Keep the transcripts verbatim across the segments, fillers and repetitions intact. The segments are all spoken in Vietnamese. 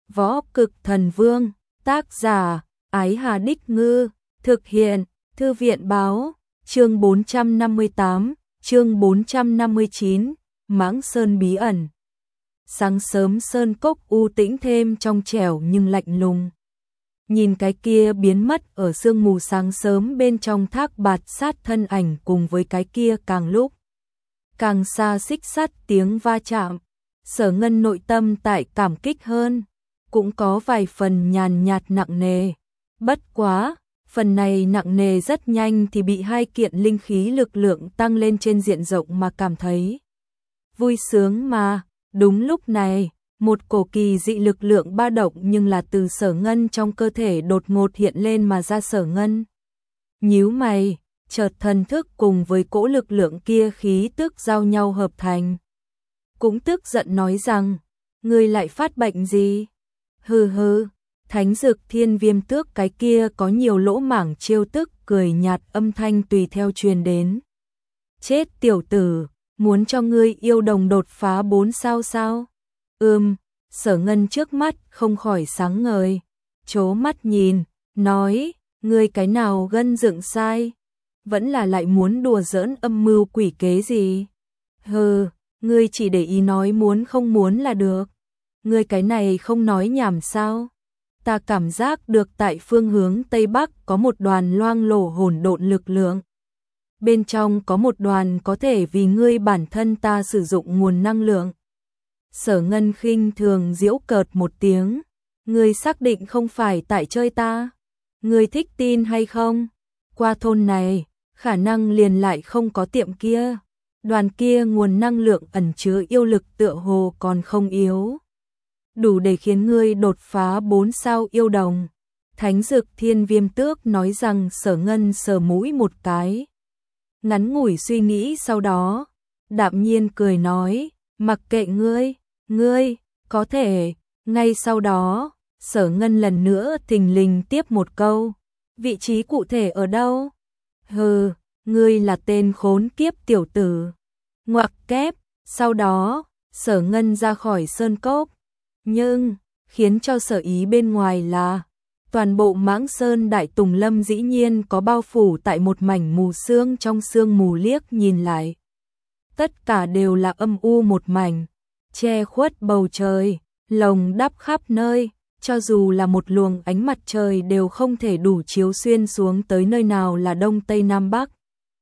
Võ Cực Thần Vương, tác giả, Ái Hà Đích Ngư, thực hiện, Thư viện Báo, chương bốn trăm năm mươi tám, chương bốn trăm năm mươi chín, Mãng Sơn bí ẩn. Sáng sớm sơn cốc u tĩnh thêm trong trẻo nhưng lạnh lùng. Nhìn cái kia biến mất ở sương mù sáng sớm bên trong thác bạt sát thân ảnh cùng với cái kia càng lúc càng xa xích sắt tiếng va chạm. Sở Ngân nội tâm tại cảm kích hơn, cũng có vài phần nhàn nhạt nặng nề. Bất quá, phần này nặng nề rất nhanh thì bị hai kiện linh khí lực lượng tăng lên trên diện rộng mà cảm thấy vui sướng mà. Đúng lúc này, một cổ kỳ dị lực lượng ba động nhưng là từ Sở Ngân trong cơ thể đột ngột hiện lên mà ra. Sở Ngân nhíu mày, chợt thần thức cùng với cỗ lực lượng kia khí tức giao nhau hợp thành. Cũng tức giận nói rằng, ngươi lại phát bệnh gì? Hừ hừ, Thánh Dực Thiên Viêm Tước cái kia có nhiều lỗ mảng trêu tức cười nhạt âm thanh tùy theo truyền đến. Chết tiểu tử, muốn cho ngươi yêu đồng đột phá bốn sao sao? Ừm, Sở Ngân trước mắt không khỏi sáng ngời, chố mắt nhìn, nói, ngươi cái nào gân dựng sai? Vẫn là lại muốn đùa giỡn âm mưu quỷ kế gì? Hừ, ngươi chỉ để ý nói muốn không muốn là được. Ngươi cái này không nói nhảm sao? Ta cảm giác được tại phương hướng Tây Bắc có một đoàn loang lổ hỗn độn lực lượng. Bên trong có một đoàn có thể vì ngươi bản thân ta sử dụng nguồn năng lượng. Sở Ngân khinh thường giễu cợt một tiếng. Ngươi xác định không phải tại chơi ta? Ngươi thích tin hay không? Qua thôn này, khả năng liền lại không có tiệm kia. Đoàn kia nguồn năng lượng ẩn chứa yêu lực tựa hồ còn không yếu. Đủ để khiến ngươi đột phá bốn sao yêu đồng. Thánh Dực Thiên Viêm Tước nói rằng. Sở Ngân sờ mũi một cái. Ngắn ngủi suy nghĩ sau đó, đạm nhiên cười nói, mặc kệ ngươi, ngươi, có thể. Ngay sau đó, Sở Ngân lần nữa thình lình tiếp một câu, vị trí cụ thể ở đâu? Hừ, ngươi là tên khốn kiếp tiểu tử. Ngoặc kép, sau đó, Sở Ngân ra khỏi sơn cốc. Nhưng, khiến cho sở ý bên ngoài là, toàn bộ Mãng Sơn Đại Tùng Lâm dĩ nhiên có bao phủ tại một mảnh mù sương. Trong sương mù liếc nhìn lại, tất cả đều là âm u một mảnh, che khuất bầu trời, lồng đắp khắp nơi, cho dù là một luồng ánh mặt trời đều không thể đủ chiếu xuyên xuống tới nơi nào là đông tây nam bắc.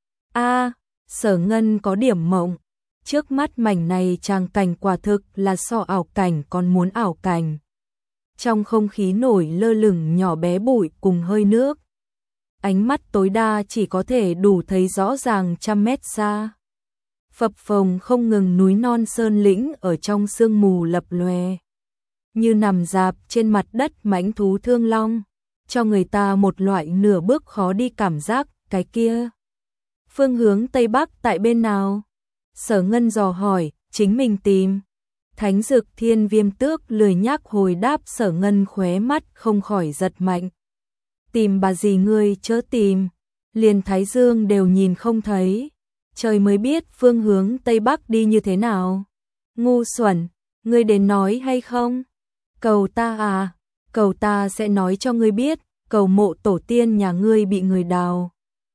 A, Sở Ngân có điểm mộng, trước mắt mảnh này tràng cảnh quả thực là so ảo cảnh còn muốn ảo cảnh. Trong không khí nổi lơ lửng nhỏ bé bụi cùng hơi nước. Ánh mắt tối đa chỉ có thể đủ thấy rõ ràng trăm mét xa. Phập phồng không ngừng núi non sơn lĩnh ở trong sương mù lập lòe. Như nằm dạp trên mặt đất mãnh thú thương long, cho người ta một loại nửa bước khó đi cảm giác. Cái kia, phương hướng Tây Bắc tại bên nào? Sở Ngân dò hỏi, chính mình tìm. Thánh Dực Thiên Viêm Tước lười nhác hồi đáp. Sở Ngân khóe mắt không khỏi giật mạnh. Tìm bà gì ngươi chớ tìm, liền thái dương đều nhìn không thấy. Trời mới biết phương hướng Tây Bắc đi như thế nào. Ngu xuẩn, ngươi đến nói hay không? Cầu ta à, cầu ta sẽ nói cho ngươi biết, cầu mộ tổ tiên nhà ngươi bị người đào.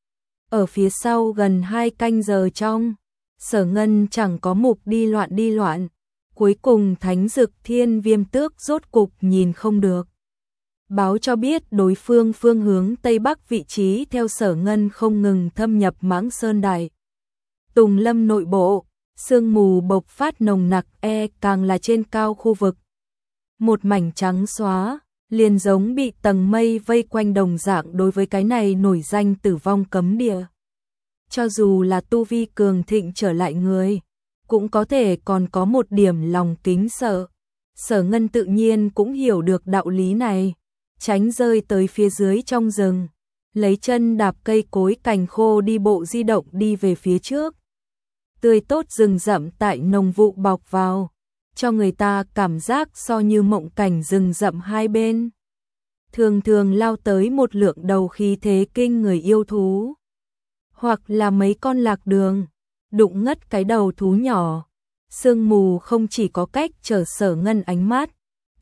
Ở phía sau gần hai canh giờ trong, Sở Ngân chẳng có mục đi loạn đi loạn. Cuối cùng Thánh Dực Thiên Viêm Tước rốt cục nhìn không được, báo cho biết đối phương phương hướng Tây Bắc vị trí. Theo Sở Ngân không ngừng thâm nhập Mãng Sơn Đại Tùng Lâm nội bộ, sương mù bộc phát nồng nặc, e càng là trên cao khu vực. Một mảnh trắng xóa, liền giống bị tầng mây vây quanh đồng dạng. Đối với cái này nổi danh tử vong cấm địa, cho dù là tu vi cường thịnh trở lại người, cũng có thể còn có một điểm lòng kính sợ. Sở Ngân tự nhiên cũng hiểu được đạo lý này, tránh rơi tới phía dưới trong rừng, lấy chân đạp cây cối cành khô đi bộ di động đi về phía trước. Tươi tốt rừng rậm tại nồng vụ bọc vào, cho người ta cảm giác so như mộng cảnh rừng rậm hai bên. Thường thường lao tới một lượng đầu khí thế kinh người yêu thú, hoặc là mấy con lạc đường, đụng ngất cái đầu thú nhỏ. Sương mù không chỉ có cách trở Sở Ngân ánh mắt,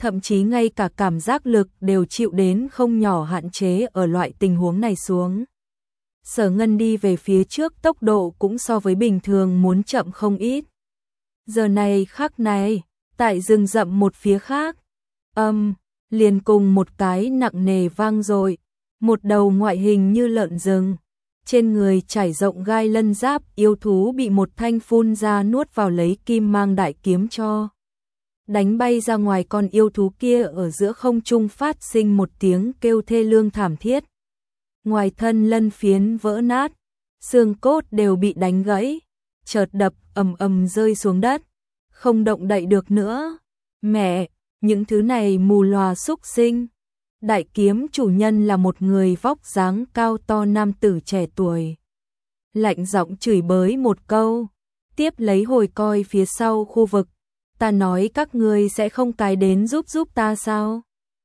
thậm chí ngay cả cảm giác lực đều chịu đến không nhỏ hạn chế ở loại tình huống này xuống. Sở Ngân đi về phía trước tốc độ cũng so với bình thường muốn chậm không ít. Giờ này khắc này, tại rừng rậm một phía khác, âm, liền cùng một cái nặng nề vang dội, một đầu ngoại hình như lợn rừng, trên người trải rộng gai lân giáp yêu thú bị một thanh phun ra nuốt vào lấy kim mang đại kiếm cho đánh bay ra ngoài. Con yêu thú kia ở giữa không trung phát sinh một tiếng kêu thê lương thảm thiết. Ngoài thân lân phiến vỡ nát, xương cốt đều bị đánh gãy, chợt đập ầm ầm rơi xuống đất, không động đậy được nữa. Mẹ, những thứ này mù lòa xúc sinh. Đại kiếm chủ nhân là một người vóc dáng cao to nam tử trẻ tuổi. Lạnh giọng chửi bới một câu, tiếp lấy hồi coi phía sau khu vực. Ta nói các ngươi sẽ không cái đến giúp giúp ta sao?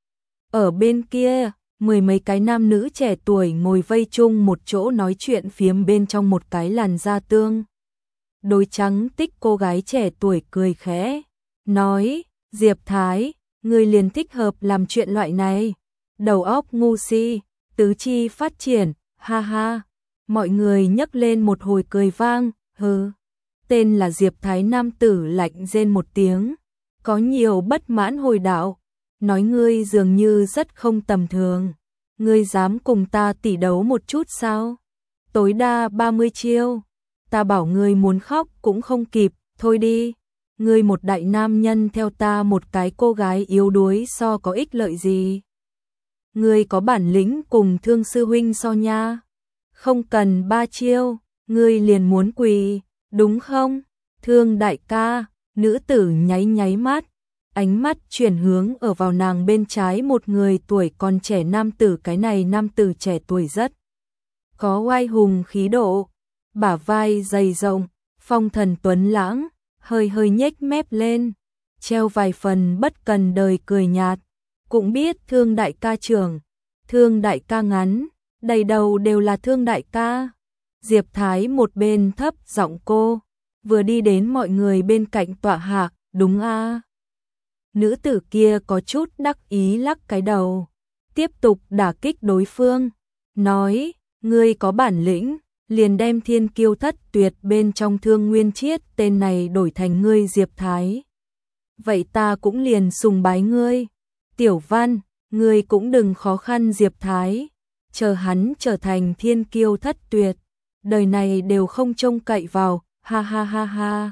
Ở bên kia, mười mấy cái nam nữ trẻ tuổi ngồi vây chung một chỗ nói chuyện phiếm bên trong một cái làn da tương. Đôi trắng tích cô gái trẻ tuổi cười khẽ, nói, Diệp Thái, ngươi liền thích hợp làm chuyện loại này. Đầu óc ngu si, tứ chi phát triển, ha ha. Mọi người nhấc lên một hồi cười vang, hừ. Tên là Diệp Thái nam tử lạnh rên một tiếng, có nhiều bất mãn hồi đạo, nói ngươi dường như rất không tầm thường. Ngươi dám cùng ta tỉ đấu một chút sao? Tối đa ba mươi chiêu. Ta bảo ngươi muốn khóc cũng không kịp, thôi đi. Ngươi một đại nam nhân theo ta một cái cô gái yếu đuối so có ích lợi gì? Ngươi có bản lĩnh cùng Thương sư huynh so nha. Không cần ba chiêu, ngươi liền muốn quỳ, đúng không? Thương đại ca, nữ tử nháy nháy mắt, ánh mắt chuyển hướng ở vào nàng bên trái một người tuổi còn trẻ nam tử. Cái này nam tử trẻ tuổi rất có oai hùng khí độ, bả vai dày rộng, phong thần tuấn lãng, hơi hơi nhếch mép lên, treo vài phần bất cần đời cười nhạt. Cũng biết Thương đại ca trưởng, Thương đại ca ngắn, đầy đầu đều là Thương đại ca. Diệp Thái một bên thấp giọng cô, vừa đi đến mọi người bên cạnh tọa hạ, đúng a. À. Nữ tử kia có chút đắc ý lắc cái đầu, tiếp tục đả kích đối phương, nói, ngươi có bản lĩnh, liền đem Thiên Kiêu Thất Tuyệt bên trong Thương Nguyên Chiết tên này đổi thành ngươi Diệp Thái. Vậy ta cũng liền sùng bái ngươi. Tiểu Văn, ngươi cũng đừng khó khăn Diệp Thái, chờ hắn trở thành Thiên Kiêu Thất Tuyệt, đời này đều không trông cậy vào, ha ha ha ha.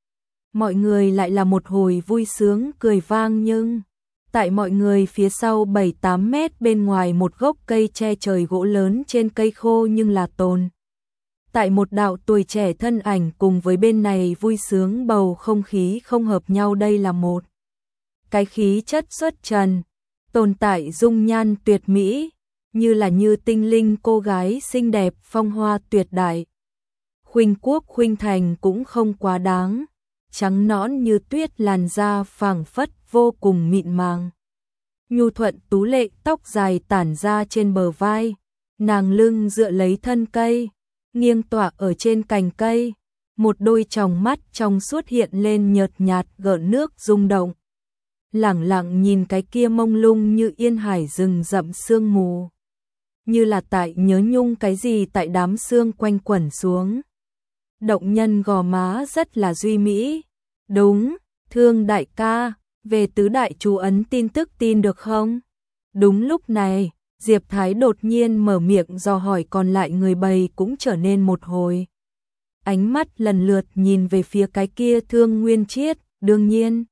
Mọi người lại là một hồi vui sướng cười vang, nhưng tại mọi người phía sau bảy tám mét bên ngoài một gốc cây che trời gỗ lớn trên cây khô nhưng là tồn. Tại một đạo tuổi trẻ thân ảnh cùng với bên này vui sướng bầu không khí không hợp nhau. Đây là một cái khí chất xuất trần, tồn tại dung nhan tuyệt mỹ, như là như tinh linh cô gái xinh đẹp phong hoa tuyệt đại. Khuynh quốc khuynh thành cũng không quá đáng, trắng nõn như tuyết, làn da phảng phất vô cùng mịn màng. Nhu thuận tú lệ, tóc dài tản ra trên bờ vai, nàng lưng dựa lấy thân cây, nghiêng tọa ở trên cành cây, một đôi tròng mắt trong suốt hiện lên nhợt nhạt gợn nước rung động. Lẳng lặng nhìn cái kia mông lung như yên hải rừng rậm sương mù, như là tại nhớ nhung cái gì tại đám sương quanh quẩn xuống. Động nhân gò má rất là duy mỹ. Đúng, Thương đại ca, về tứ đại chú ấn tin tức tin được không? Đúng lúc này, Diệp Thái đột nhiên mở miệng dò hỏi, còn lại người bầy cũng trở nên một hồi. Ánh mắt lần lượt nhìn về phía cái kia Thương Nguyên Chiết, đương nhiên.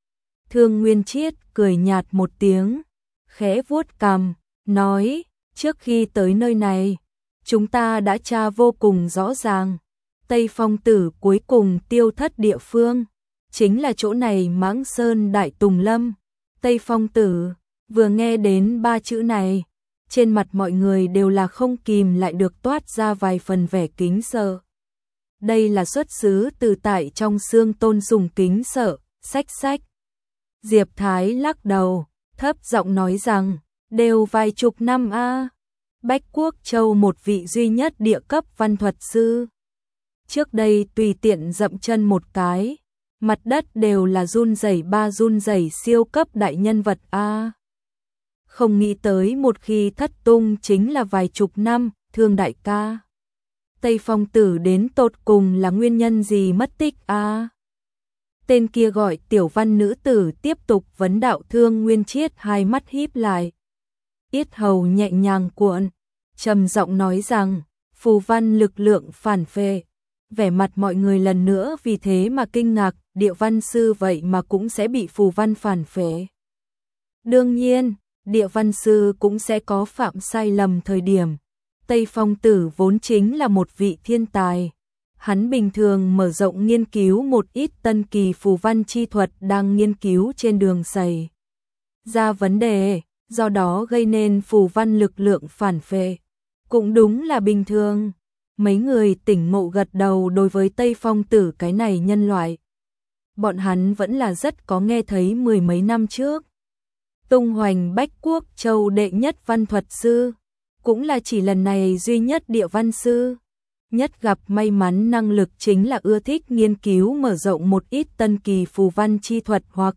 Thương Nguyên Chiết cười nhạt một tiếng, khẽ vuốt cằm, nói, trước khi tới nơi này, chúng ta đã tra vô cùng rõ ràng. Tây Phong Tử cuối cùng tiêu thất địa phương, chính là chỗ này, Mãng Sơn Đại Tùng Lâm. Tây Phong Tử, vừa nghe đến ba chữ này, trên mặt mọi người đều là không kìm lại được toát ra vài phần vẻ kính sợ. Đây là xuất xứ từ tại trong xương tôn sùng kính sợ, sách sách. Diệp Thái lắc đầu, thấp giọng nói rằng, đều vài chục năm a. Bách Quốc Châu một vị duy nhất địa cấp văn thuật sư. Trước đây tùy tiện dậm chân một cái, Mặt đất đều là run rẩy ba run rẩy siêu cấp đại nhân vật a. Không nghĩ tới một khi thất tung chính là vài chục năm, Thương đại ca. Tây Phong tử đến tột cùng là nguyên nhân gì mất tích a? Tên kia gọi Tiểu Văn nữ tử tiếp tục vấn đạo. Thương Nguyên Chiết hai mắt híp lại, yết hầu nhẹ nhàng cuộn, trầm giọng nói rằng, phù văn lực lượng phản phệ. Vẻ mặt mọi người lần nữa vì thế mà kinh ngạc, Địa Văn sư vậy mà cũng sẽ bị phù văn phản phệ. Đương nhiên, Địa Văn sư cũng sẽ có phạm sai lầm thời điểm. Tây Phong tử vốn chính là một vị thiên tài. Hắn bình thường mở rộng nghiên cứu một ít tân kỳ phù văn chi thuật đang nghiên cứu trên đường xảy ra vấn đề, do đó gây nên phù văn lực lượng phản phệ. Cũng đúng là bình thường. Mấy người tỉnh ngộ gật đầu đối với Tây Phong tử cái này nhân loại. Bọn hắn vẫn là rất có nghe thấy mười mấy năm trước. Tung hoành Bách Quốc Châu đệ nhất văn thuật sư, cũng là chỉ lần này duy nhất địa văn sư. Nhất gặp may mắn năng lực chính là ưa thích nghiên cứu mở rộng một ít tân kỳ phù văn chi thuật hoặc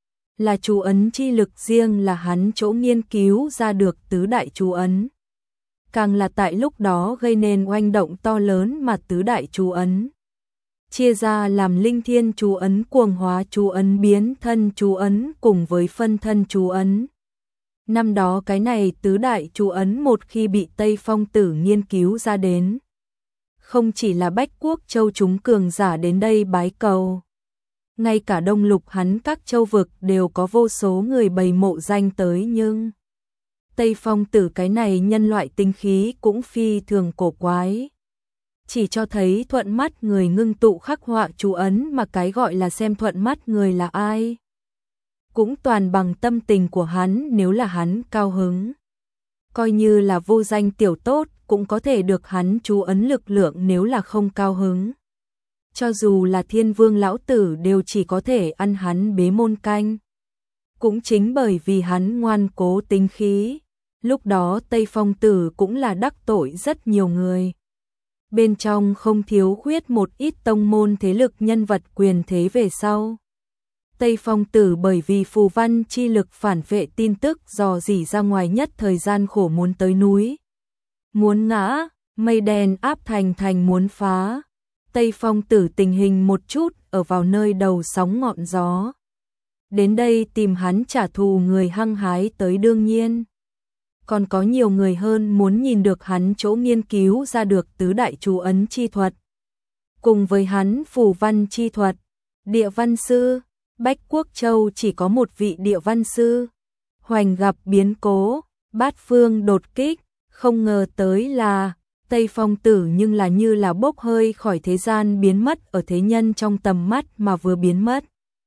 là chú ấn chi lực, riêng là hắn chỗ nghiên cứu ra được tứ đại chú ấn. Càng là tại lúc đó gây nên oanh động to lớn mà tứ đại chú ấn chia ra làm linh thiên chú ấn, cuồng hóa chú ấn, biến thân chú ấn cùng với phân thân chú ấn. Năm đó cái này tứ đại chú ấn một khi bị Tây Phong tử nghiên cứu ra đến, không chỉ là Bách Quốc Châu chúng cường giả đến đây bái cầu, ngay cả Đông Lục hắn các châu vực đều có vô số người bày mộ danh tới, nhưng Tây Phong tử cái này nhân loại tinh khí cũng phi thường cổ quái. Chỉ cho thấy thuận mắt người ngưng tụ khắc họa chú ấn, mà cái gọi là xem thuận mắt người là ai cũng toàn bằng tâm tình của hắn. Nếu là hắn cao hứng, coi như là vô danh tiểu tốt cũng có thể được hắn chú ấn lực lượng. Nếu là không cao hứng, cho dù là Thiên Vương lão tử đều chỉ có thể ăn hắn bế môn canh. Cũng chính bởi vì hắn ngoan cố tính khí, lúc đó Tây Phong tử cũng là đắc tội rất nhiều người. Bên trong không thiếu khuyết một ít tông môn thế lực nhân vật quyền thế. Về sau, Tây Phong tử bởi vì phù văn chi lực phản vệ tin tức dò dỉ ra ngoài, nhất thời gian khổ muốn tới núi muốn ngã, mây đen áp thành thành muốn phá. Tây Phong tử tình hình một chút ở vào nơi đầu sóng ngọn gió. Đến đây tìm hắn trả thù người hăng hái tới, đương nhiên còn có nhiều người hơn muốn nhìn được hắn chỗ nghiên cứu ra được tứ đại chú ấn chi thuật. Cùng với hắn phù văn chi thuật, địa văn sư, Bách Quốc Châu chỉ có một vị địa văn sư. Hoành gặp biến cố, bát phương đột kích, không ngờ tới là Tây Phong tử nhưng là như là bốc hơi khỏi thế gian, biến mất ở thế nhân trong tầm mắt, mà vừa biến mất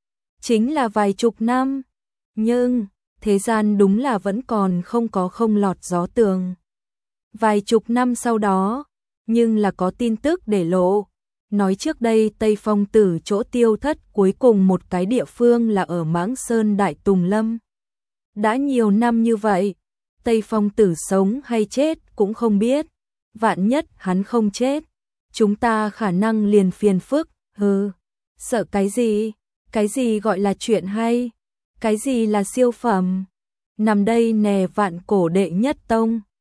chính là vài chục năm. Nhưng thế gian đúng là vẫn còn không có không lọt gió tường. Vài chục năm sau đó, nhưng là có tin tức để lộ. Nói trước đây Tây Phong tử chỗ tiêu thất cuối cùng một cái địa phương là ở Mãng Sơn Đại Tùng Lâm. Đã nhiều năm như vậy, Tây Phong tử sống hay chết cũng không biết. Vạn nhất hắn không chết, chúng ta khả năng liền phiền phức. Hừ, sợ cái gì? Cái gì gọi là chuyện hay? Cái gì là siêu phẩm? Nằm đây nè, vạn cổ đệ nhất tông.